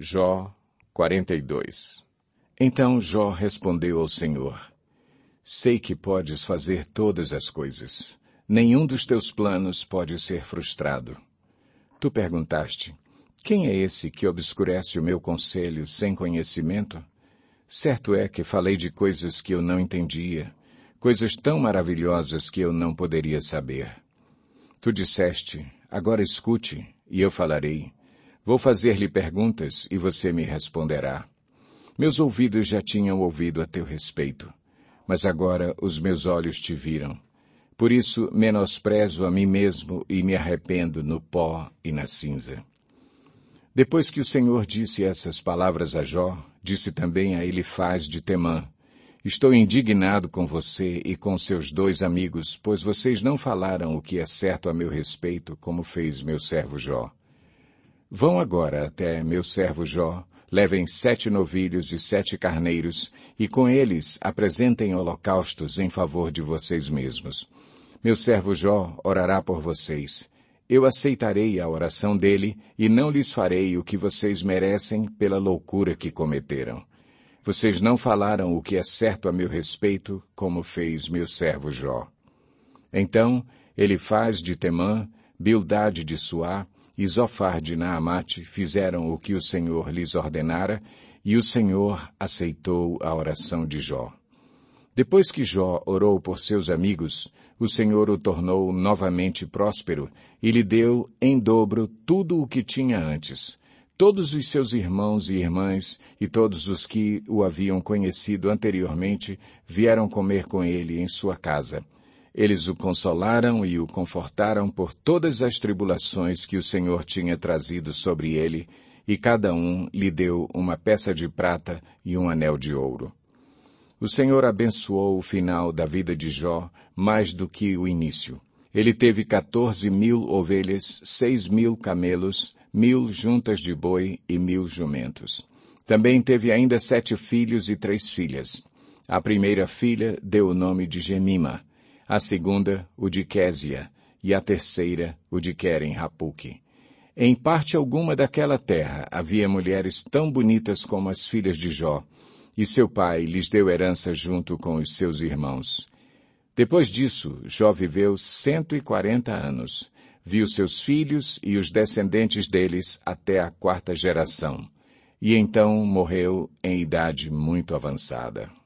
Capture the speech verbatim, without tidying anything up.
Jó quarenta e dois. Então Jó respondeu ao Senhor: Sei que podes fazer todas as coisas. Nenhum dos teus planos pode ser frustrado. Tu perguntaste: Quem é esse que obscurece o meu conselho sem conhecimento? Certo é que falei de coisas que eu não entendia, coisas tão maravilhosas que eu não poderia saber. Tu disseste: Agora escute, e eu falarei. Vou fazer-lhe perguntas, e você me responderá. Meus ouvidos já tinham ouvido a teu respeito, mas agora os meus olhos te viram. Por isso menosprezo a mim mesmo e me arrependo no pó e na cinza. Depois que o Senhor disse essas palavras a Jó, disse também a Elifaz de Temã: Estou indignado com você e com seus dois amigos, pois vocês não falaram o que é certo a meu respeito, como fez meu servo Jó. Vão agora até meu servo Jó, levem sete novilhos e sete carneiros, e com eles apresentem holocaustos em favor de vocês mesmos. Meu servo Jó orará por vocês. Eu aceitarei a oração dele e não lhes farei o que vocês merecem pela loucura que cometeram. Vocês não falaram o que é certo a meu respeito, como fez meu servo Jó. Então, Elifaz de Temã, Bildade de Suá e Zofar de Naamate fizeram o que o Senhor lhes ordenara, e o Senhor aceitou a oração de Jó. Depois que Jó orou por seus amigos, o Senhor o tornou novamente próspero e lhe deu em dobro tudo o que tinha antes. Todos os seus irmãos e irmãs e todos os que o haviam conhecido anteriormente vieram comer com ele em sua casa. Eles o consolaram e o confortaram por todas as tribulações que o Senhor tinha trazido sobre ele, e cada um lhe deu uma peça de prata e um anel de ouro. O Senhor abençoou o final da vida de Jó mais do que o início. Ele teve quatorze mil ovelhas, seis mil camelos, mil juntas de boi e mil jumentos. Também teve ainda sete filhos e três filhas. A primeira filha deu o nome de Gemima, a segunda o de Késia, e a terceira o de Queren-Hapuque. Em parte alguma daquela terra havia mulheres tão bonitas como as filhas de Jó, e seu pai lhes deu herança junto com os seus irmãos. Depois disso, Jó viveu cento e quarenta anos. Viu seus filhos e os descendentes deles até a quarta geração. E então morreu em idade muito avançada.